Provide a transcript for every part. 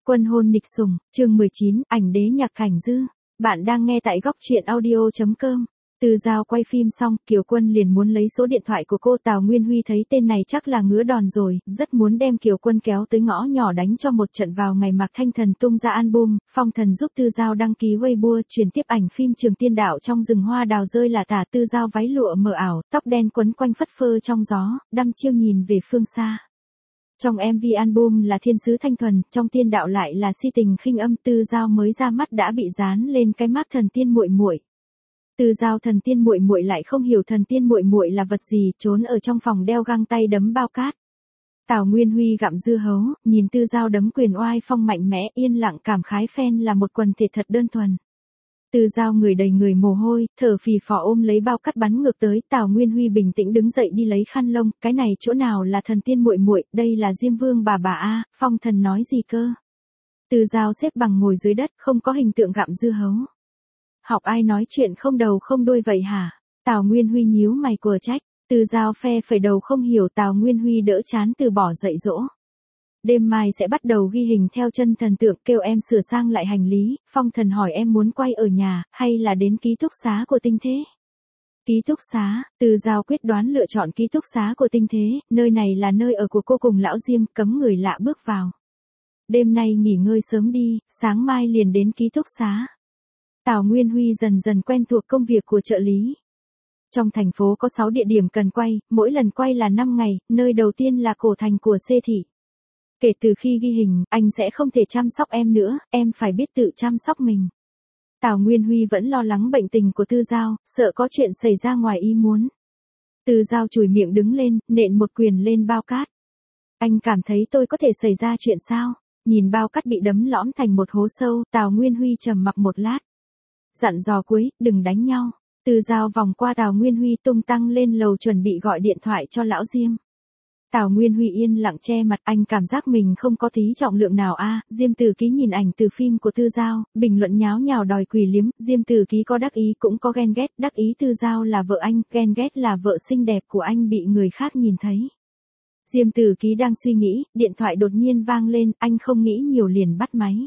Quân hôn nịch sủng, chương 19, ảnh đế nhạc cảnh dư. Bạn đang nghe tại góc truyện audio.com. Từ Giao quay phim xong, Kiều Quân liền muốn lấy số điện thoại của cô. Tào Nguyên Huy thấy tên này chắc là ngứa đòn rồi, rất muốn đem Kiều Quân kéo tới ngõ nhỏ đánh cho một trận. Vào ngày Mạc Thanh Thần tung ra album, Phong Thần giúp Từ Giao đăng ký Weibo truyền tiếp ảnh phim Trường Tiên Đạo trong rừng hoa đào rơi là tả. Từ Giao váy lụa mờ ảo, tóc đen quấn quanh phất phơ trong gió, đăm chiêu nhìn về phương xa. Trong MV album là thiên sứ thanh thuần, trong tiên đạo lại là si tình khinh âm. Từ Giao mới ra mắt đã bị dán lên cái mác thần tiên muội muội. Từ Giao thần tiên muội muội lại không hiểu thần tiên muội muội là vật gì, trốn ở trong phòng đeo găng tay đấm bao cát. Tào Nguyên Huy gặm dưa hấu, nhìn Từ Giao đấm quyền oai phong mạnh mẽ, yên lặng cảm khái phen là một quần thể thật đơn thuần. Từ Giao người đầy người mồ hôi, thở phì phò ôm lấy bao cát bắn ngược tới. Tào Nguyên Huy bình tĩnh đứng dậy đi lấy khăn lông, cái này chỗ nào là thần tiên muội muội, đây là Diêm Vương bà a, Phong Thần nói gì cơ? Từ Giao xếp bằng ngồi dưới đất, không có hình tượng gặm dưa hấu. Học ai nói chuyện không đầu không đuôi vậy hả? Tào Nguyên Huy nhíu mày quở trách. Từ Giao phe phẩy đầu không hiểu. Tào Nguyên Huy đỡ chán từ bỏ dạy dỗ. Đêm mai sẽ bắt đầu ghi hình theo chân thần tượng, kêu em sửa sang lại hành lý. Phong Thần hỏi em muốn quay ở nhà, hay là đến ký túc xá của Tinh Thế? Ký túc xá, Từ Giao quyết đoán lựa chọn ký túc xá của Tinh Thế, nơi này là nơi ở của cô cùng lão Diêm, cấm người lạ bước vào. Đêm nay nghỉ ngơi sớm đi, sáng mai liền đến ký túc xá. Tào Nguyên Huy dần dần quen thuộc công việc của trợ lý. Trong thành phố có 6 địa điểm cần quay, mỗi lần quay là 5 ngày, nơi đầu tiên là cổ thành của C thị. Kể từ khi ghi hình, anh sẽ không thể chăm sóc em nữa, em phải biết tự chăm sóc mình. Tào Nguyên Huy vẫn lo lắng bệnh tình của Từ Giao, sợ có chuyện xảy ra ngoài ý muốn. Từ Giao chùi miệng đứng lên, nện một quyền lên bao cát. Anh cảm thấy tôi có thể xảy ra chuyện sao? Nhìn bao cát bị đấm lõm thành một hố sâu, Tào Nguyên Huy trầm mặc một lát. Dặn dò cuối, đừng đánh nhau. Từ Giao vòng qua Tào Nguyên Huy tung tăng lên lầu chuẩn bị gọi điện thoại cho lão Diêm. Tào Nguyên Huy yên lặng che mặt, anh cảm giác mình không có tí trọng lượng nào a. Diêm Tử Ký nhìn ảnh từ phim của Từ Giao, bình luận nháo nhào đòi quỳ liếm. Diêm Tử Ký có đắc ý cũng có ghen ghét, đắc ý Từ Giao là vợ anh, ghen ghét là vợ xinh đẹp của anh bị người khác nhìn thấy. Diêm Tử Ký đang suy nghĩ, điện thoại đột nhiên vang lên, anh không nghĩ nhiều liền bắt máy.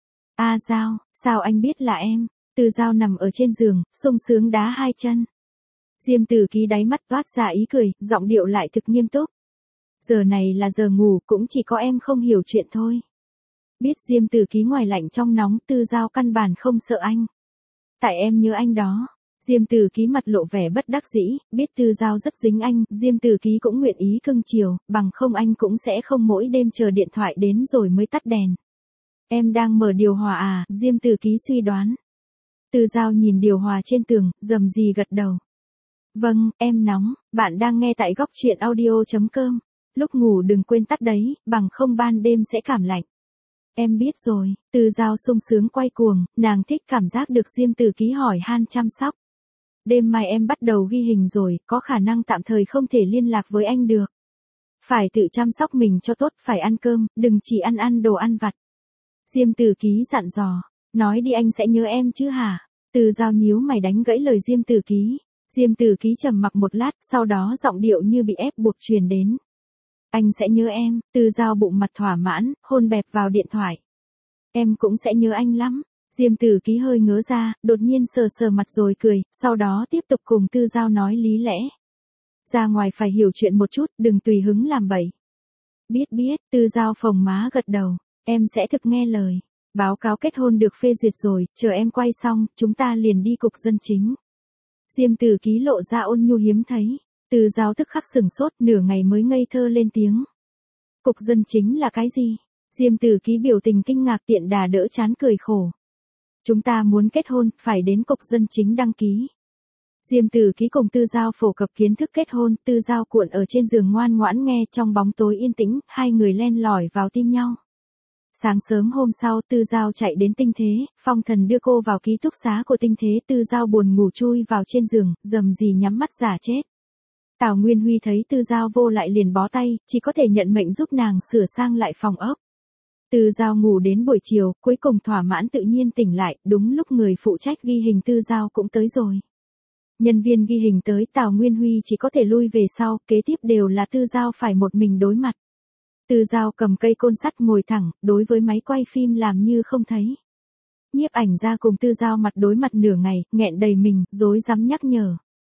A Giao, sao anh biết là em? Từ Giao nằm ở trên giường, sung sướng đá hai chân. Diêm Tử Ký đáy mắt toát ra ý cười, giọng điệu lại thực nghiêm túc. Giờ này là giờ ngủ, cũng chỉ có em không hiểu chuyện thôi. Biết Diêm Tử Ký ngoài lạnh trong nóng, Từ Giao căn bản không sợ anh. Tại em nhớ anh đó. Diêm Tử Ký mặt lộ vẻ bất đắc dĩ, biết Từ Giao rất dính anh, Diêm Tử Ký cũng nguyện ý cưng chiều, bằng không anh cũng sẽ không mỗi đêm chờ điện thoại đến rồi mới tắt đèn. Em đang mở điều hòa à? Diêm Tử Ký suy đoán. Từ Giao nhìn điều hòa trên tường, rầm rì gật đầu. Vâng, em nóng. Bạn đang nghe tại góc truyện audio.com. Lúc ngủ đừng quên tắt đấy, bằng không ban đêm sẽ cảm lạnh. Em biết rồi. Từ Giao sung sướng quay cuồng, nàng thích cảm giác được Diêm Tử Ký hỏi han chăm sóc. Đêm mai em bắt đầu ghi hình rồi, có khả năng tạm thời không thể liên lạc với anh được. Phải tự chăm sóc mình cho tốt, phải ăn cơm, đừng chỉ ăn đồ ăn vặt. Diêm Tử Ký dặn dò. Nói đi anh sẽ nhớ em chứ hả? Từ Giao nhíu mày đánh gãy lời Diêm Tử Ký. Diêm Tử Ký trầm mặc một lát, sau đó giọng điệu như bị ép buộc truyền đến. Anh sẽ nhớ em. Từ Giao bụng mặt thỏa mãn, hôn bẹp vào điện thoại. Em cũng sẽ nhớ anh lắm. Diêm Tử Ký hơi ngớ ra, đột nhiên sờ sờ mặt rồi cười, sau đó tiếp tục cùng Từ Giao nói lý lẽ. Ra ngoài phải hiểu chuyện một chút, đừng tùy hứng làm bậy. Biết, Từ Giao phồng má gật đầu. Em sẽ thực nghe lời. Báo cáo kết hôn được phê duyệt rồi, chờ em quay xong, chúng ta liền đi cục dân chính. Diêm Tử Ký lộ ra ôn nhu hiếm thấy. Từ Giao tức khắc sửng sốt, nửa ngày mới ngây thơ lên tiếng. Cục dân chính là cái gì? Diêm Tử Ký biểu tình kinh ngạc tiện đà đỡ chán cười khổ. Chúng ta muốn kết hôn, phải đến cục dân chính đăng ký. Diêm Tử Ký cùng Từ Giao phổ cập kiến thức kết hôn, Từ Giao cuộn ở trên giường ngoan ngoãn nghe, trong bóng tối yên tĩnh, hai người len lỏi vào tim nhau. Sáng sớm hôm sau, Từ Giao chạy đến Tinh Thế, Phong Thần đưa cô vào ký túc xá của Tinh Thế. Từ Giao buồn ngủ chui vào trên giường, rầm rì nhắm mắt giả chết. Tào Nguyên Huy thấy Từ Giao vô lại liền bó tay, chỉ có thể nhận mệnh giúp nàng sửa sang lại phòng ốc. Từ Giao ngủ đến buổi chiều, cuối cùng thỏa mãn tự nhiên tỉnh lại, đúng lúc người phụ trách ghi hình Từ Giao cũng tới rồi. Nhân viên ghi hình tới, Tào Nguyên Huy chỉ có thể lui về sau, kế tiếp đều là Từ Giao phải một mình đối mặt. Từ Dao cầm cây côn sắt ngồi thẳng, đối với máy quay phim làm như không thấy. Nhiếp ảnh gia cùng Từ Dao mặt đối mặt nửa ngày, nghẹn đầy mình, rối rắm nhắc nhở.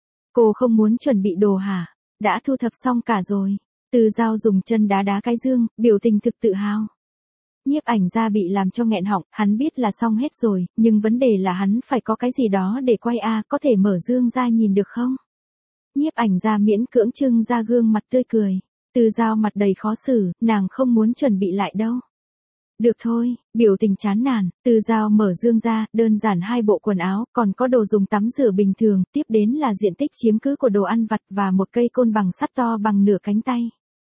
Cô không muốn chuẩn bị đồ hả? Đã thu thập xong cả rồi. Từ Dao dùng chân đá đá cái dương, biểu tình thực tự hào. Nhiếp ảnh gia bị làm cho nghẹn họng, hắn biết là xong hết rồi, nhưng vấn đề là hắn phải có cái gì đó để quay có thể mở dương ra nhìn được không? Nhiếp ảnh gia miễn cưỡng trưng ra gương mặt tươi cười. Từ Dao mặt đầy khó xử, nàng không muốn chuẩn bị lại đâu. Được thôi, biểu tình chán nản, Từ Dao mở dương ra, đơn giản 2 bộ quần áo, còn có đồ dùng tắm rửa bình thường, tiếp đến là diện tích chiếm cứ của đồ ăn vặt và một cây côn bằng sắt to bằng nửa cánh tay.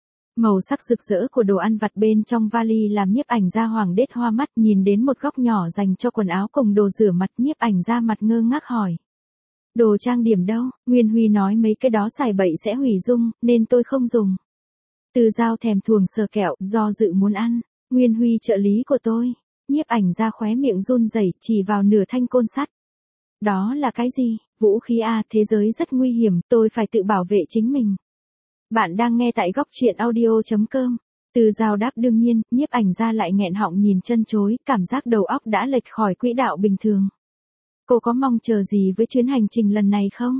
Màu sắc rực rỡ của đồ ăn vặt bên trong vali làm nhiếp ảnh gia hoàng đết hoa mắt, nhìn đến một góc nhỏ dành cho quần áo cùng đồ rửa mặt, nhiếp ảnh gia mặt ngơ ngác hỏi. Đồ trang điểm đâu? Nguyên Huy nói mấy cái đó xài bậy sẽ hủy dung, nên tôi không dùng. Từ Dao thèm thuồng sờ kẹo, do dự muốn ăn. Nguyên Huy trợ lý của tôi. Nhiếp ảnh gia khóe miệng run rẩy, chỉ vào nửa thanh côn sắt. Đó là cái gì? Vũ khí thế giới rất nguy hiểm, tôi phải tự bảo vệ chính mình. Bạn đang nghe tại góc truyện audio.com. Từ Dao đáp đương nhiên, nhiếp ảnh gia lại nghẹn họng nhìn chân chối, cảm giác đầu óc đã lệch khỏi quỹ đạo bình thường. Cô có mong chờ gì với chuyến hành trình lần này không?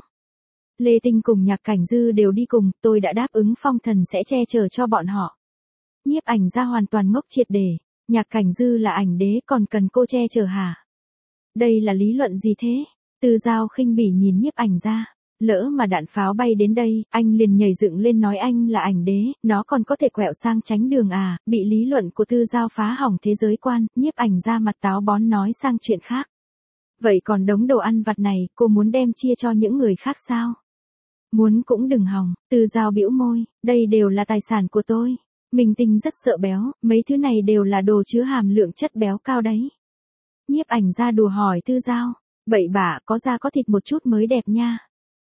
Lê Tinh cùng Nhạc Cảnh Dư đều đi cùng, tôi đã đáp ứng Phong Thần sẽ che chở cho bọn họ. Nhiếp ảnh gia hoàn toàn ngốc triệt để, Nhạc Cảnh Dư là ảnh đế còn cần cô che chở hả? Đây là lý luận gì thế? Từ Dao khinh bỉ nhìn nhiếp ảnh gia. Lỡ mà đạn pháo bay đến đây, anh liền nhảy dựng lên nói anh là ảnh đế, nó còn có thể quẹo sang tránh đường bị lý luận của Từ Dao phá hỏng thế giới quan, nhiếp ảnh gia mặt táo bón nói sang chuyện khác. Vậy còn đống đồ ăn vặt này, cô muốn đem chia cho những người khác sao? Muốn cũng đừng hòng, Từ Dao bĩu môi, đây đều là tài sản của tôi. Minh Tinh rất sợ béo, mấy thứ này đều là đồ chứa hàm lượng chất béo cao đấy. Nhiếp ảnh gia đùa hỏi Từ Dao, bậy bạ có da có thịt một chút mới đẹp nha.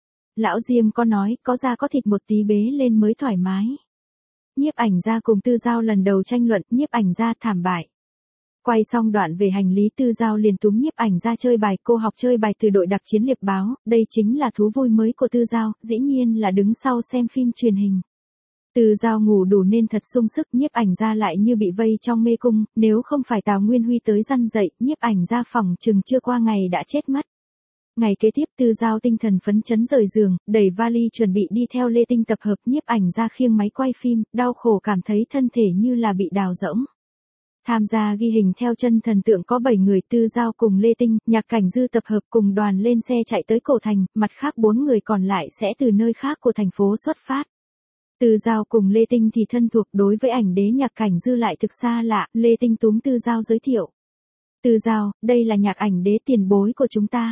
Lão Diêm có nói, có da có thịt một tí bế lên mới thoải mái. Nhiếp ảnh gia cùng Từ Dao lần đầu tranh luận, nhiếp ảnh gia thảm bại. Quay xong đoạn về hành lý, Từ Dao liền túm nhiếp ảnh gia chơi bài, cô học chơi bài từ đội đặc chiến liệp báo, đây chính là thú vui mới của Từ Dao, dĩ nhiên là đứng sau xem phim truyền hình. Từ Dao ngủ đủ nên thật sung sức, nhiếp ảnh gia lại như bị vây trong mê cung, nếu không phải Tào Nguyên Huy tới răn dậy, nhiếp ảnh gia phỏng chừng chưa qua ngày đã chết mất. Ngày kế tiếp Từ Dao tinh thần phấn chấn rời giường, đẩy vali chuẩn bị đi theo Lê Tinh tập hợp, nhiếp ảnh gia khiêng máy quay phim, đau khổ cảm thấy thân thể như là bị đào rỗng. Tham gia ghi hình theo chân thần tượng có 7 người, Từ Dao cùng Lê Tinh, Nhạc Cảnh Dư tập hợp cùng đoàn lên xe chạy tới Cổ Thành, mặt khác 4 người còn lại sẽ từ nơi khác của thành phố xuất phát. Từ Dao cùng Lê Tinh thì thân thuộc, đối với ảnh đế Nhạc Cảnh Dư lại thực xa lạ, Lê Tinh túm Từ Dao giới thiệu. Từ Dao, đây là Nhạc ảnh đế tiền bối của chúng ta.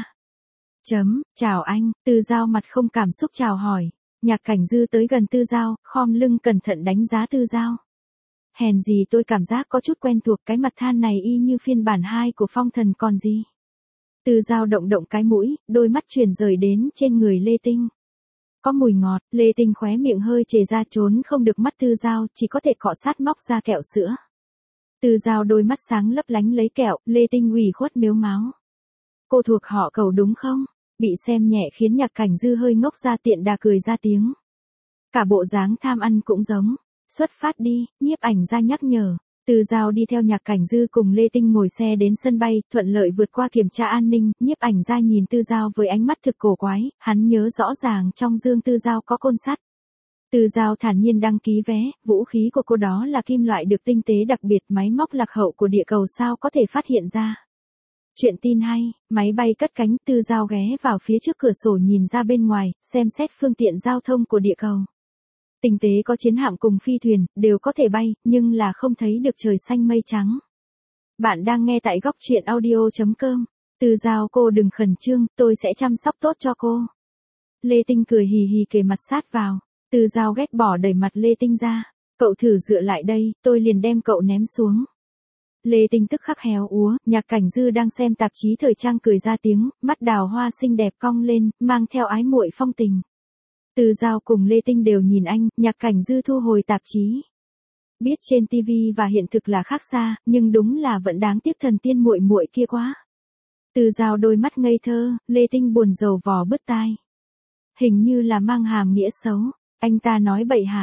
Chào anh, Từ Dao mặt không cảm xúc chào hỏi. Nhạc Cảnh Dư tới gần Từ Dao, khom lưng cẩn thận đánh giá Từ Dao. Hèn gì tôi cảm giác có chút quen thuộc, cái mặt than này y như phiên bản 2 của Phong Thần còn gì. Từ Dao động động cái mũi, đôi mắt chuyển rời đến trên người Lê Tinh. Có mùi ngọt, Lê Tinh khóe miệng hơi chề ra, trốn không được mắt Từ Dao, chỉ có thể cọ sát móc ra kẹo sữa. Từ Dao đôi mắt sáng lấp lánh lấy kẹo, Lê Tinh ủy khuất mếu máo. Cô thuộc họ Cầu đúng không? Bị xem nhẹ khiến Nhạc Cảnh Dư hơi ngốc ra, tiện đà cười ra tiếng. Cả bộ dáng tham ăn cũng giống. Xuất phát đi, nhiếp ảnh gia nhắc nhở. Từ Dao đi theo Nhạc Cảnh Dư cùng Lê Tinh ngồi xe đến sân bay, thuận lợi vượt qua kiểm tra an ninh, nhiếp ảnh gia nhìn Từ Dao với ánh mắt thực cổ quái, hắn nhớ rõ ràng trong dương Từ Dao có côn sắt. Từ Dao thản nhiên đăng ký vé, vũ khí của cô đó là kim loại được tinh tế đặc biệt, máy móc lạc hậu của địa cầu sao có thể phát hiện ra. Chuyện tin hay, máy bay cất cánh, Từ Dao ghé vào phía trước cửa sổ nhìn ra bên ngoài, xem xét phương tiện giao thông của địa cầu. Tinh tế có chiến hạm cùng phi thuyền, đều có thể bay, nhưng là không thấy được trời xanh mây trắng. Bạn đang nghe tại góc truyện audio.com. Từ Dao, cô đừng khẩn trương, tôi sẽ chăm sóc tốt cho cô. Lê Tinh cười hì hì kề mặt sát vào. Từ Dao ghét bỏ đẩy mặt Lê Tinh ra. Cậu thử dựa lại đây, tôi liền đem cậu ném xuống. Lê Tinh tức khắc héo úa, Nhạc Cảnh Dư đang xem tạp chí thời trang cười ra tiếng, mắt đào hoa xinh đẹp cong lên, mang theo ái muội phong tình. Từ Dao cùng Lê Tinh đều nhìn anh, Nhạc Cảnh Dư thu hồi tạp chí. Biết trên TV và hiện thực là khác xa, nhưng đúng là vẫn đáng tiếc thần tiên muội muội kia quá. Từ Dao đôi mắt ngây thơ, Lê Tinh buồn rầu vò bứt tai. Hình như là mang hàm nghĩa xấu, anh ta nói bậy hả?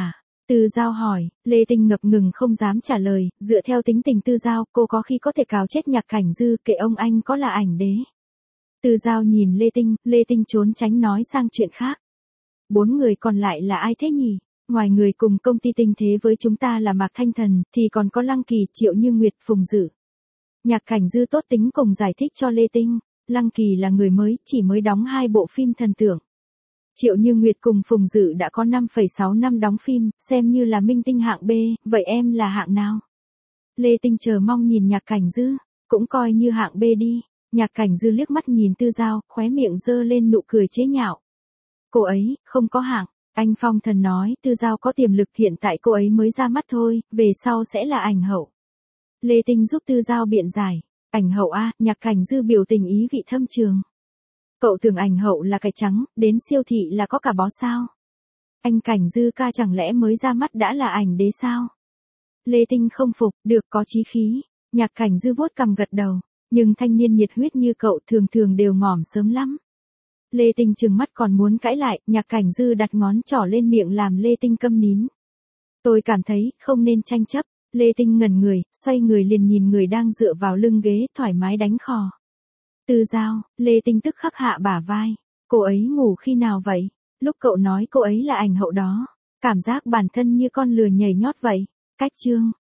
Tư Giao hỏi, Lê Tinh ngập ngừng không dám trả lời, dựa theo tính tình Tư Giao, cô có khi có thể cào chết Nhạc Cảnh Dư, kệ ông anh có là ảnh đế. Tư Giao nhìn Lê Tinh trốn tránh nói sang chuyện khác. 4 người còn lại là ai thế nhỉ? Ngoài người cùng công ty tinh thế với chúng ta là Mạc Thanh Thần, thì còn có Lăng Kỳ, Triệu Như Nguyệt, Phùng Dữ. Nhạc Cảnh Dư tốt tính cùng giải thích cho Lê Tinh, Lăng Kỳ là người mới, chỉ mới đóng 2 bộ phim thần tượng. Triệu Như Nguyệt cùng Phùng Dữ đã có 5,6 năm đóng phim, xem như là minh tinh hạng B, vậy em là hạng nào? Lê Tinh chờ mong nhìn Nhạc Cảnh Dư, cũng coi như hạng B đi. Nhạc Cảnh Dư liếc mắt nhìn Tư Giao, khóe miệng giơ lên nụ cười chế nhạo. Cô ấy, không có hạng. Anh Phong Thần nói, Tư Giao có tiềm lực, hiện tại cô ấy mới ra mắt thôi, về sau sẽ là ảnh hậu. Lê Tinh giúp Tư Giao biện giải. Ảnh hậu a, Nhạc Cảnh Dư biểu tình ý vị thâm trường. Cậu tưởng ảnh hậu là cái trắng, đến siêu thị là có cả bó sao? Anh Cảnh Dư ca chẳng lẽ mới ra mắt đã là ảnh đế sao? Lê Tinh không phục, được có chí khí. Nhạc Cảnh Dư vuốt cằm gật đầu, nhưng thanh niên nhiệt huyết như cậu thường thường đều ngỏm sớm lắm. Lê Tinh trừng mắt còn muốn cãi lại, Nhạc Cảnh Dư đặt ngón trỏ lên miệng làm Lê Tinh câm nín. Tôi cảm thấy, không nên tranh chấp. Lê Tinh ngẩn người, xoay người liền nhìn người đang dựa vào lưng ghế thoải mái đánh khò. Tư Giao, Lê Tinh tức khắc hạ bả vai. Cô ấy ngủ khi nào vậy? Lúc cậu nói cô ấy là ảnh hậu đó. Cảm giác bản thân như con lừa nhảy nhót vậy. Cách chương.